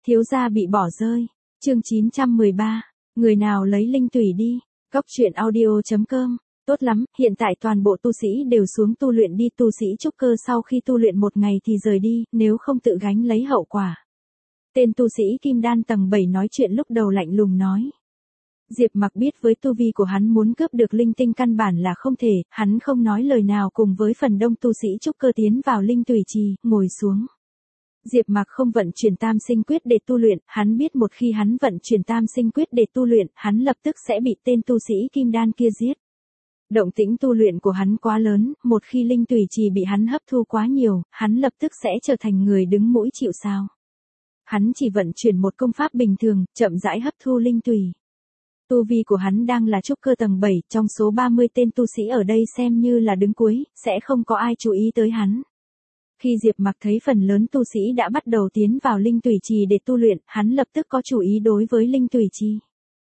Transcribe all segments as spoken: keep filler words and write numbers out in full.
Thiếu gia bị bỏ rơi. Chương chín trăm mười ba. Người nào lấy linh tủy đi. Góc truyện audio chấm com. Tốt lắm, hiện tại toàn bộ tu sĩ đều xuống tu luyện đi, tu sĩ trúc cơ sau khi tu luyện một ngày thì rời đi, nếu không tự gánh lấy hậu quả. Tên tu sĩ kim đan tầng bảy nói chuyện lúc đầu lạnh lùng nói. Diệp Mặc biết với tu vi của hắn muốn cướp được linh tinh căn bản là không thể, hắn không nói lời nào cùng với phần đông tu sĩ trúc cơ tiến vào linh tùy trì, ngồi xuống. Diệp Mặc không vận chuyển tam sinh quyết để tu luyện, hắn biết một khi hắn vận chuyển tam sinh quyết để tu luyện, hắn lập tức sẽ bị tên tu sĩ kim đan kia giết. Động tĩnh tu luyện của hắn quá lớn, một khi linh tùy trì bị hắn hấp thu quá nhiều, hắn lập tức sẽ trở thành người đứng mũi chịu sào. Hắn chỉ vận chuyển một công pháp bình thường, chậm rãi hấp thu linh tùy. Tu vi của hắn đang là trúc cơ tầng bảy, trong số ba mươi tên tu sĩ ở đây xem như là đứng cuối, sẽ không có ai chú ý tới hắn. Khi Diệp Mặc thấy phần lớn tu sĩ đã bắt đầu tiến vào linh tùy trì để tu luyện, hắn lập tức có chủ ý đối với linh tùy trì.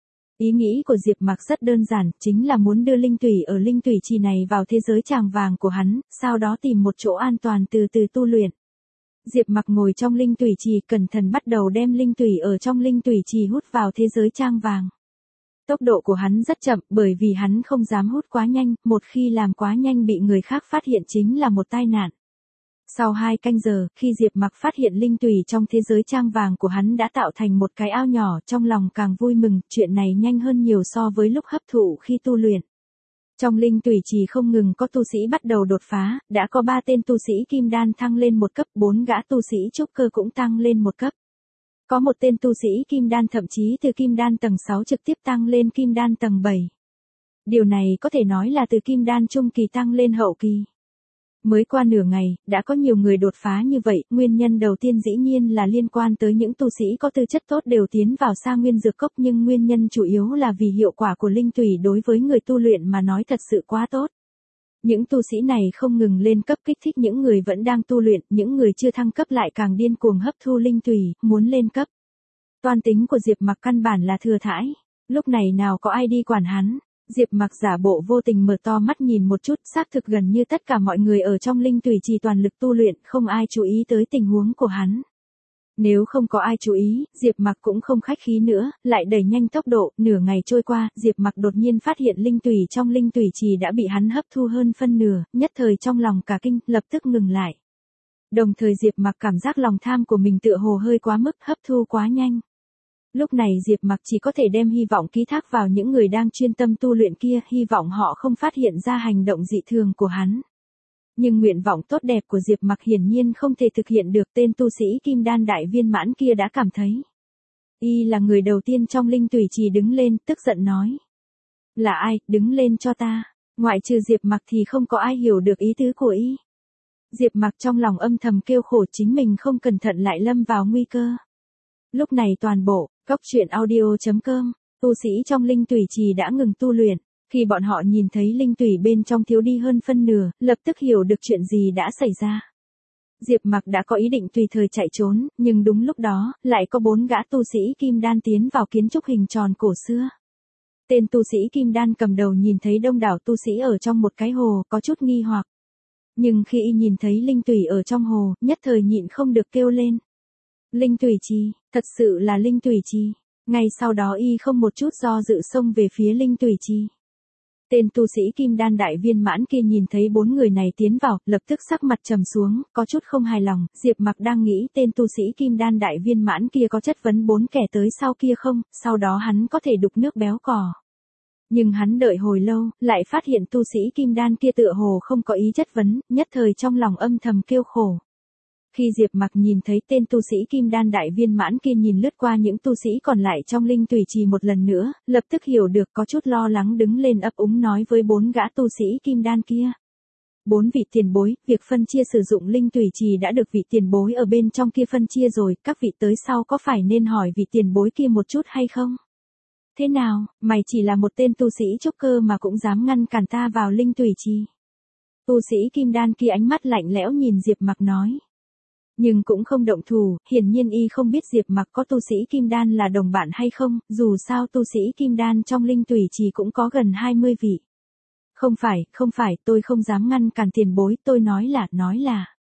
Ý nghĩ của Diệp Mặc rất đơn giản, chính là muốn đưa linh tùy ở linh tùy trì này vào thế giới tràng vàng của hắn, sau đó tìm một chỗ an toàn từ từ tu luyện. Diệp Mặc ngồi trong linh tùy trì, cẩn thận bắt đầu đem linh tùy ở trong linh tùy trì hút vào thế giới tràng vàng. Tốc độ của hắn rất chậm, bởi vì hắn không dám hút quá nhanh, một khi làm quá nhanh bị người khác phát hiện chính là một tai nạn. Sau hai canh giờ, khi Diệp Mặc phát hiện linh tùy trong thế giới trang vàng của hắn đã tạo thành một cái ao nhỏ, trong lòng càng vui mừng, chuyện này nhanh hơn nhiều so với lúc hấp thụ khi tu luyện. Trong linh tùy trì không ngừng có tu sĩ bắt đầu đột phá, đã có ba tên tu sĩ kim đan thăng lên một cấp, bốn gã tu sĩ trúc cơ cũng tăng lên một cấp. Có một tên tu sĩ kim đan thậm chí từ kim đan tầng sáu trực tiếp tăng lên kim đan tầng bảy. Điều này có thể nói là từ kim đan trung kỳ tăng lên hậu kỳ. Mới qua nửa ngày, đã có nhiều người đột phá như vậy, nguyên nhân đầu tiên dĩ nhiên là liên quan tới những tu sĩ có tư chất tốt đều tiến vào Sa Nguyên Dược Cốc, nhưng nguyên nhân chủ yếu là vì hiệu quả của linh tùy đối với người tu luyện mà nói thật sự quá tốt. Những tu sĩ này không ngừng lên cấp kích thích những người vẫn đang tu luyện, những người chưa thăng cấp lại càng điên cuồng hấp thu linh tùy, muốn lên cấp. Toan tính của Diệp Mặc căn bản là thừa thãi, lúc này nào có ai đi quản hắn. Diệp Mặc giả bộ vô tình mở to mắt nhìn một chút, xác thực gần như tất cả mọi người ở trong linh tùy trì toàn lực tu luyện, không ai chú ý tới tình huống của hắn. Nếu không có ai chú ý, Diệp Mặc cũng không khách khí nữa, lại đẩy nhanh tốc độ, nửa ngày trôi qua, Diệp Mặc đột nhiên phát hiện linh tùy trong linh tùy trì đã bị hắn hấp thu hơn phân nửa, nhất thời trong lòng cả kinh, lập tức ngừng lại. Đồng thời Diệp Mặc cảm giác lòng tham của mình tựa hồ hơi quá mức, hấp thu quá nhanh. Lúc này Diệp Mặc chỉ có thể đem hy vọng ký thác vào những người đang chuyên tâm tu luyện kia, hy vọng họ không phát hiện ra hành động dị thường của hắn. Nhưng nguyện vọng tốt đẹp của Diệp Mặc hiển nhiên không thể thực hiện được, tên tu sĩ kim đan đại viên mãn kia đã cảm thấy. Y là người đầu tiên trong linh tùy trì đứng lên, tức giận nói. Là ai, đứng lên cho ta, ngoại trừ Diệp Mặc thì không có ai hiểu được ý tứ của Y. Diệp Mặc trong lòng âm thầm kêu khổ, chính mình không cẩn thận lại lâm vào nguy cơ. Lúc này toàn bộ, góc truyện audio chấm com, tu sĩ trong linh tùy trì đã ngừng tu luyện. Khi bọn họ nhìn thấy linh tùy bên trong thiếu đi hơn phân nửa, lập tức hiểu được chuyện gì đã xảy ra. Diệp Mặc đã có ý định tùy thời chạy trốn, nhưng đúng lúc đó, lại có bốn gã tu sĩ kim đan tiến vào kiến trúc hình tròn cổ xưa. Tên tu sĩ kim đan cầm đầu nhìn thấy đông đảo tu sĩ ở trong một cái hồ, có chút nghi hoặc. Nhưng khi y nhìn thấy linh tùy ở trong hồ, nhất thời nhịn không được kêu lên. Linh tùy trì, thật sự là linh tùy trì. Ngay sau đó y không một chút do dự xông về phía linh tùy trì. Tên tu sĩ kim đan đại viên mãn kia nhìn thấy bốn người này tiến vào, lập tức sắc mặt trầm xuống, có chút không hài lòng. Diệp Mặc đang nghĩ tên tu sĩ kim đan đại viên mãn kia có chất vấn bốn kẻ tới sau kia không, sau đó hắn có thể đục nước béo cò. Nhưng hắn đợi hồi lâu, lại phát hiện tu sĩ kim đan kia tựa hồ không có ý chất vấn, nhất thời trong lòng âm thầm kêu khổ. Khi Diệp Mặc nhìn thấy tên tu sĩ kim đan đại viên mãn kia nhìn lướt qua những tu sĩ còn lại trong linh tùy trì một lần nữa, lập tức hiểu được, có chút lo lắng đứng lên ấp úng nói với bốn gã tu sĩ kim đan kia. Bốn vị tiền bối, việc phân chia sử dụng linh tùy trì đã được vị tiền bối ở bên trong kia phân chia rồi, các vị tới sau có phải nên hỏi vị tiền bối kia một chút hay không? Thế nào, mày chỉ là một tên tu sĩ trúc cơ mà cũng dám ngăn cản ta vào linh tùy trì? Tu sĩ kim đan kia ánh mắt lạnh lẽo nhìn Diệp Mặc nói. Nhưng cũng không động thủ, hiển nhiên y không biết Diệp Mặc có tu sĩ kim đan là đồng bạn hay không, dù sao tu sĩ kim đan trong linh tùy trì cũng có gần hai mươi vị. Không phải, không phải, tôi không dám ngăn cản tiền bối, tôi nói là, nói là.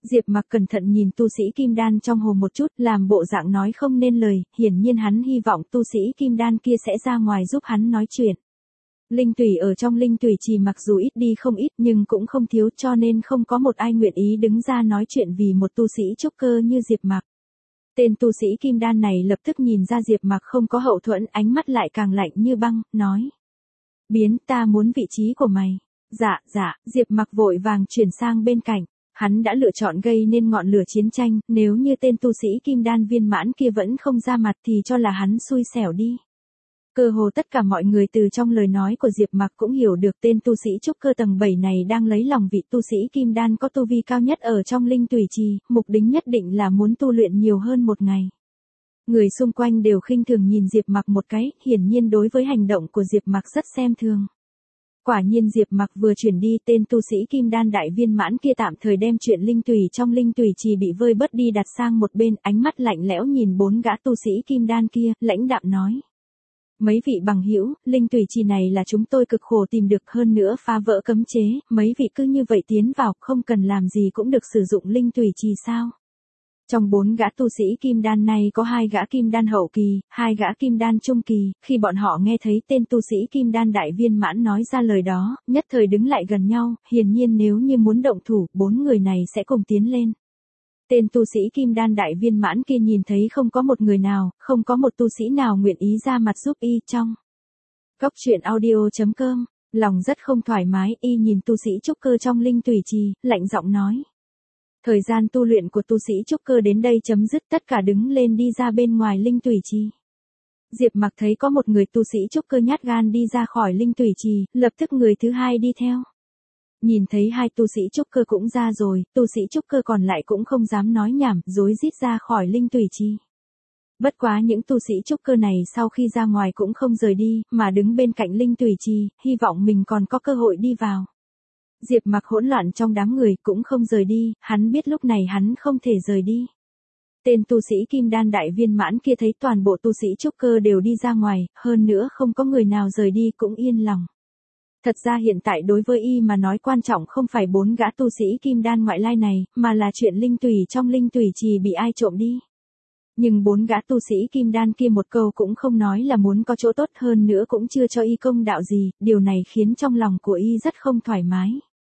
Diệp Mặc cẩn thận nhìn tu sĩ kim đan trong hồ một chút, làm bộ dạng nói không nên lời, hiển nhiên hắn hy vọng tu sĩ kim đan kia sẽ ra ngoài giúp hắn nói chuyện. Linh tủy ở trong linh tủy trì mặc dù ít đi không ít nhưng cũng không thiếu, cho nên không có một ai nguyện ý đứng ra nói chuyện vì một tu sĩ trúc cơ như Diệp Mặc. Tên tu sĩ kim đan này lập tức nhìn ra Diệp Mặc không có hậu thuẫn, ánh mắt lại càng lạnh như băng, nói. Biến, ta muốn vị trí của mày. Dạ, dạ, Diệp Mặc vội vàng chuyển sang bên cạnh. Hắn đã lựa chọn gây nên ngọn lửa chiến tranh, nếu như tên tu sĩ kim đan viên mãn kia vẫn không ra mặt thì cho là hắn xui xẻo đi. Cơ hồ tất cả mọi người từ trong lời nói của Diệp Mặc cũng hiểu được tên tu sĩ trúc cơ tầng bảy này đang lấy lòng vị tu sĩ kim đan có tu vi cao nhất ở trong linh tùy trì, mục đích nhất định là muốn tu luyện nhiều hơn một ngày. Người xung quanh đều khinh thường nhìn Diệp Mặc một cái, hiển nhiên đối với hành động của Diệp Mặc rất xem thường. Quả nhiên Diệp Mặc vừa chuyển đi, tên tu sĩ kim đan đại viên mãn kia tạm thời đem chuyện linh tùy trong linh tùy trì bị vơi bớt đi đặt sang một bên, ánh mắt lạnh lẽo nhìn bốn gã tu sĩ kim đan kia, lãnh đạm nói. Mấy vị bằng hữu, linh tùy trì này là chúng tôi cực khổ tìm được, hơn nữa phá vỡ cấm chế, mấy vị cứ như vậy tiến vào, không cần làm gì cũng được sử dụng linh tùy trì sao? Trong bốn gã tu sĩ kim đan này có hai gã kim đan hậu kỳ, hai gã kim đan trung kỳ, khi bọn họ nghe thấy tên tu sĩ kim đan đại viên mãn nói ra lời đó, nhất thời đứng lại gần nhau, hiển nhiên nếu như muốn động thủ, bốn người này sẽ cùng tiến lên. Tên tu sĩ kim đan đại viên mãn kia nhìn thấy không có một người nào, không có một tu sĩ nào nguyện ý ra mặt giúp y trong. Cốc truyện audio chấm com, lòng rất không thoải mái, y nhìn tu sĩ trúc cơ trong linh tùy trì, lạnh giọng nói. Thời gian tu luyện của tu sĩ trúc cơ đến đây chấm dứt, tất cả đứng lên đi ra bên ngoài linh tùy trì. Diệp Mặc thấy có một người tu sĩ trúc cơ nhát gan đi ra khỏi linh tùy trì, lập tức người thứ hai đi theo. Nhìn thấy hai tu sĩ trúc cơ cũng ra rồi, tu sĩ trúc cơ còn lại cũng không dám nói nhảm, rối rít ra khỏi linh tùy trì. Bất quá những tu sĩ trúc cơ này sau khi ra ngoài cũng không rời đi, mà đứng bên cạnh linh tùy trì, hy vọng mình còn có cơ hội đi vào. Diệp Mặc hỗn loạn trong đám người cũng không rời đi, hắn biết lúc này hắn không thể rời đi. Tên tu sĩ kim đan đại viên mãn kia thấy toàn bộ tu sĩ trúc cơ đều đi ra ngoài, hơn nữa không có người nào rời đi cũng yên lòng. Thật ra hiện tại đối với y mà nói quan trọng không phải bốn gã tu sĩ kim đan ngoại lai này, mà là chuyện linh tùy trong linh tùy trì bị ai trộm đi. Nhưng bốn gã tu sĩ kim đan kia một câu cũng không nói là muốn có chỗ tốt, hơn nữa cũng chưa cho y công đạo gì, điều này khiến trong lòng của y rất không thoải mái.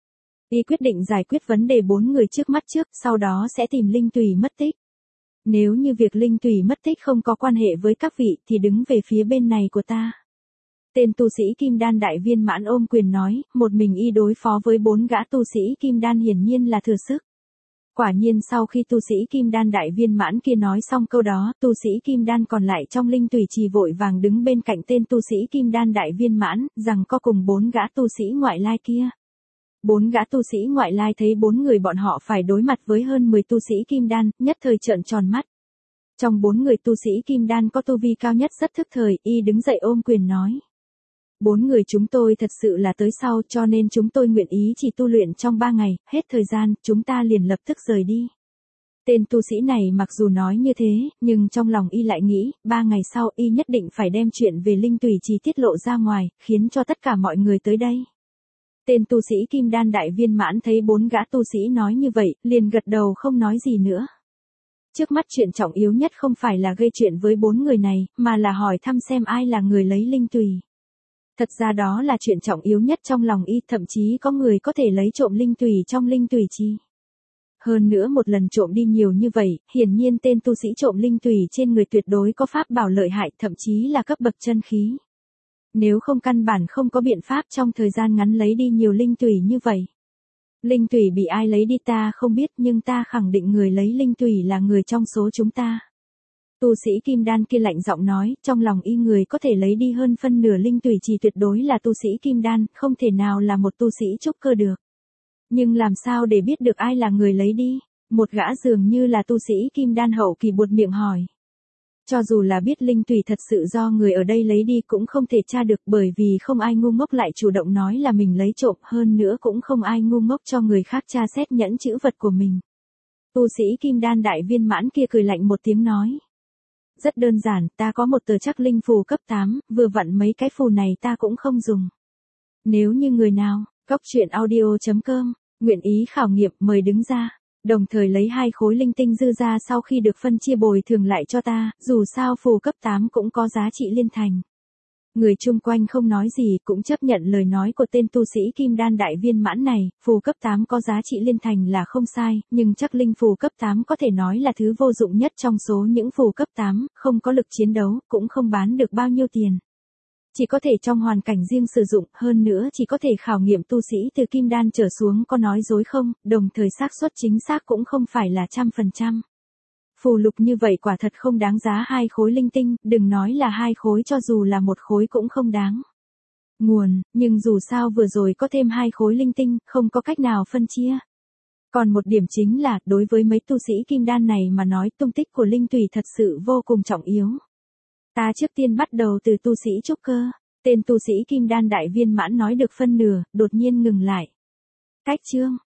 Y quyết định giải quyết vấn đề bốn người trước mắt trước, sau đó sẽ tìm linh tùy mất tích. Nếu như việc linh tùy mất tích không có quan hệ với các vị thì đứng về phía bên này của ta. Tên tu sĩ kim đan đại viên mãn ôm quyền nói, một mình y đối phó với bốn gã tu sĩ kim đan hiển nhiên là thừa sức. Quả nhiên sau khi tu sĩ kim đan đại viên mãn kia nói xong câu đó, tu sĩ kim đan còn lại trong linh tùy trì vội vàng đứng bên cạnh tên tu sĩ kim đan đại viên mãn, rằng có cùng bốn gã tu sĩ ngoại lai kia. Bốn gã tu sĩ ngoại lai thấy bốn người bọn họ phải đối mặt với hơn mười tu sĩ kim đan, nhất thời trợn tròn mắt. Trong bốn người tu sĩ kim đan có tu vi cao nhất rất thức thời, y đứng dậy ôm quyền nói. Bốn người chúng tôi thật sự là tới sau, cho nên chúng tôi nguyện ý chỉ tu luyện trong ba ngày, hết thời gian, chúng ta liền lập tức rời đi. Tên tu sĩ này mặc dù nói như thế, nhưng trong lòng y lại nghĩ, ba ngày sau y nhất định phải đem chuyện về linh tùy trì tiết lộ ra ngoài, khiến cho tất cả mọi người tới đây. Tên tu sĩ kim đan đại viên mãn thấy bốn gã tu sĩ nói như vậy, liền gật đầu không nói gì nữa. Trước mắt chuyện trọng yếu nhất không phải là gây chuyện với bốn người này, mà là hỏi thăm xem ai là người lấy linh tùy. Thật ra đó là chuyện trọng yếu nhất trong lòng y, thậm chí có người có thể lấy trộm linh tùy trong linh tùy trì. Hơn nữa một lần trộm đi nhiều như vậy, hiển nhiên tên tu sĩ trộm linh tùy trên người tuyệt đối có pháp bảo lợi hại, thậm chí là cấp bậc chân khí. Nếu không căn bản không có biện pháp trong thời gian ngắn lấy đi nhiều linh tùy như vậy. Linh tùy bị ai lấy đi ta không biết, nhưng ta khẳng định người lấy linh tùy là người trong số chúng ta. Tu sĩ kim đan kia lạnh giọng nói, trong lòng y người có thể lấy đi hơn phân nửa linh tùy trì tuyệt đối là tu sĩ kim đan, không thể nào là một tu sĩ trúc cơ được. Nhưng làm sao để biết được ai là người lấy đi? Một gã dường như là tu sĩ kim đan hậu kỳ buột miệng hỏi. Cho dù là biết linh tùy thật sự do người ở đây lấy đi cũng không thể tra được, bởi vì không ai ngu ngốc lại chủ động nói là mình lấy trộm, hơn nữa cũng không ai ngu ngốc cho người khác tra xét nhẫn chữ vật của mình. Tu sĩ kim đan đại viên mãn kia cười lạnh một tiếng nói. Rất đơn giản, ta có một tờ chắc linh phù cấp tám, vừa vặn mấy cái phù này ta cũng không dùng. Nếu như người nào, cốc truyện audio chấm com, nguyện ý khảo nghiệm mời đứng ra. Đồng thời lấy hai khối linh tinh dư ra sau khi được phân chia bồi thường lại cho ta, dù sao phù cấp tám cũng có giá trị liên thành. Người chung quanh không nói gì cũng chấp nhận lời nói của tên tu sĩ kim đan đại viên mãn này, phù cấp tám có giá trị liên thành là không sai, nhưng chắc linh phù cấp tám có thể nói là thứ vô dụng nhất trong số những phù cấp tám, không có lực chiến đấu, cũng không bán được bao nhiêu tiền. Chỉ có thể trong hoàn cảnh riêng sử dụng, hơn nữa chỉ có thể khảo nghiệm tu sĩ từ kim đan trở xuống có nói dối không, đồng thời xác suất chính xác cũng không phải là trăm phần trăm. Phù lục như vậy quả thật không đáng giá hai khối linh tinh, đừng nói là hai khối cho dù là một khối cũng không đáng. Nguồn, nhưng dù sao vừa rồi có thêm hai khối linh tinh, không có cách nào phân chia. Còn một điểm chính là, đối với mấy tu sĩ kim đan này mà nói tung tích của linh tùy thật sự vô cùng trọng yếu. Ta trước tiên bắt đầu từ tu sĩ trúc cơ, tên tu sĩ kim đan đại viên mãn nói được phân nửa, đột nhiên ngừng lại. Cách chương,